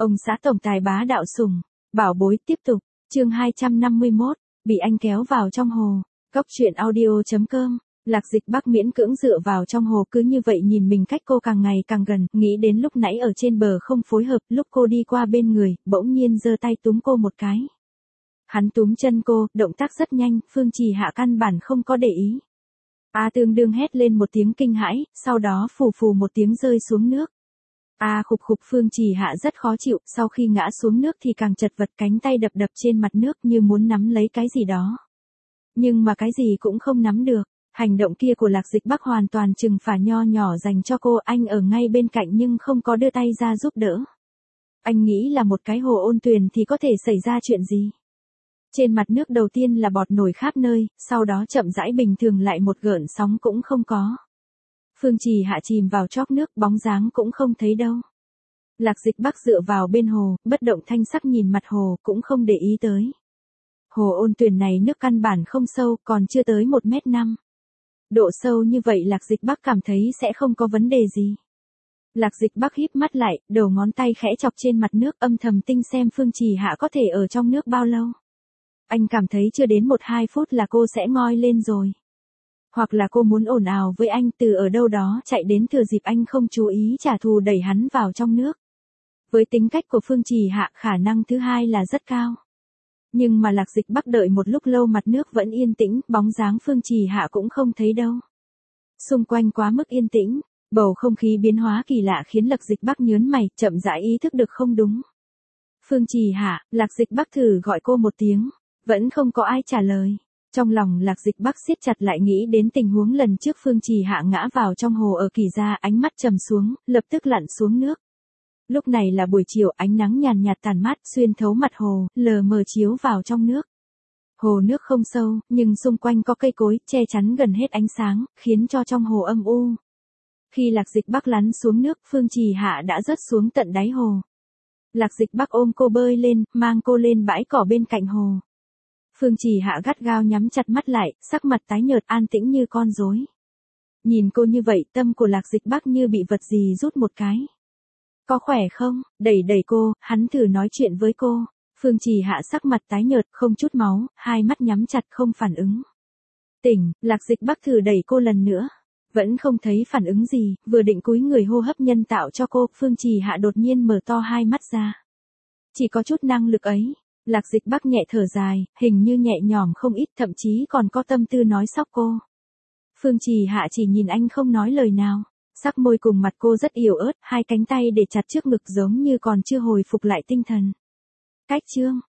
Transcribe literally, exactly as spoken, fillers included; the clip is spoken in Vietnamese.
Ông xã tổng tài bá đạo sủng, bảo bối tiếp tục, chương hai trăm năm mươi mốt, bị anh kéo vào trong hồ, góc truyện audio.com, Lạc Dịch Bắc miễn cưỡng dựa vào trong hồ cứ như vậy nhìn mình cách cô càng ngày càng gần, nghĩ đến lúc nãy ở trên bờ không phối hợp, lúc cô đi qua bên người, bỗng nhiên giơ tay túm cô một cái. Hắn túm chân cô, động tác rất nhanh, Phương Trì Hạ căn bản không có để ý. A tương đương hét lên một tiếng kinh hãi, sau đó phù phù một tiếng rơi xuống nước. A khục khục Phương Trì Hạ rất khó chịu, sau khi ngã xuống nước thì càng chật vật, cánh tay đập đập trên mặt nước như muốn nắm lấy cái gì đó. Nhưng mà cái gì cũng không nắm được, hành động kia của Lạc Dịch Bắc hoàn toàn chừng phả nho nhỏ dành cho cô, anh ở ngay bên cạnh nhưng không có đưa tay ra giúp đỡ. Anh nghĩ là một cái hồ ôn tuyền thì có thể xảy ra chuyện gì. Trên mặt nước đầu tiên là bọt nổi khắp nơi, sau đó chậm rãi bình thường lại một gợn sóng cũng không có. Phương Trì Hạ chìm vào chóp nước, bóng dáng cũng không thấy đâu. Lạc Dịch Bắc dựa vào bên hồ, bất động thanh sắc nhìn mặt hồ, cũng không để ý tới. Hồ ôn tuyền này nước căn bản không sâu, còn chưa tới một mét năm. Độ sâu như vậy Lạc Dịch Bắc cảm thấy sẽ không có vấn đề gì. Lạc Dịch Bắc híp mắt lại, đầu ngón tay khẽ chọc trên mặt nước, âm thầm tinh xem Phương Trì Hạ có thể ở trong nước bao lâu. Anh cảm thấy chưa đến một hai phút là cô sẽ ngoi lên rồi. Hoặc là cô muốn ồn ào với anh, từ ở đâu đó chạy đến thừa dịp anh không chú ý trả thù đẩy hắn vào trong nước. Với tính cách của Phương Trì Hạ, khả năng thứ hai là rất cao. Nhưng mà Lạc Dịch Bắc đợi một lúc lâu mặt nước vẫn yên tĩnh, bóng dáng Phương Trì Hạ cũng không thấy đâu. Xung quanh quá mức yên tĩnh, bầu không khí biến hóa kỳ lạ khiến Lạc Dịch Bắc nhớn mày, chậm rãi ý thức được không đúng. Phương Trì Hạ, Lạc Dịch Bắc thử gọi cô một tiếng, vẫn không có ai trả lời. Trong lòng Lạc Dịch Bắc siết chặt lại nghĩ đến tình huống lần trước Phương Trì Hạ ngã vào trong hồ ở Kỳ Gia, ánh mắt trầm xuống, lập tức lặn xuống nước. Lúc này là buổi chiều, ánh nắng nhàn nhạt tàn mát xuyên thấu mặt hồ, lờ mờ chiếu vào trong nước. Hồ nước không sâu, nhưng xung quanh có cây cối, che chắn gần hết ánh sáng, khiến cho trong hồ âm u. Khi Lạc Dịch Bắc lăn xuống nước, Phương Trì Hạ đã rớt xuống tận đáy hồ. Lạc Dịch Bắc ôm cô bơi lên, mang cô lên bãi cỏ bên cạnh hồ. Phương Trì Hạ gắt gao nhắm chặt mắt lại, sắc mặt tái nhợt an tĩnh như con rối. Nhìn cô như vậy, tâm của Lạc Dịch Bắc như bị vật gì rút một cái. Có khỏe không? Đẩy đẩy cô, hắn thử nói chuyện với cô. Phương Trì Hạ sắc mặt tái nhợt, không chút máu, hai mắt nhắm chặt không phản ứng. Tỉnh, Lạc Dịch Bắc thử đẩy cô lần nữa. Vẫn không thấy phản ứng gì, vừa định cúi người hô hấp nhân tạo cho cô, Phương Trì Hạ đột nhiên mở to hai mắt ra. Chỉ có chút năng lực ấy. Lạc Dịch Bắc nhẹ thở dài, hình như nhẹ nhõm không ít, thậm chí còn có tâm tư nói sóc cô. Phương Trì Hạ chỉ nhìn anh không nói lời nào. Sắc môi cùng mặt cô rất yếu ớt, hai cánh tay để chặt trước ngực giống như còn chưa hồi phục lại tinh thần. Cách chương,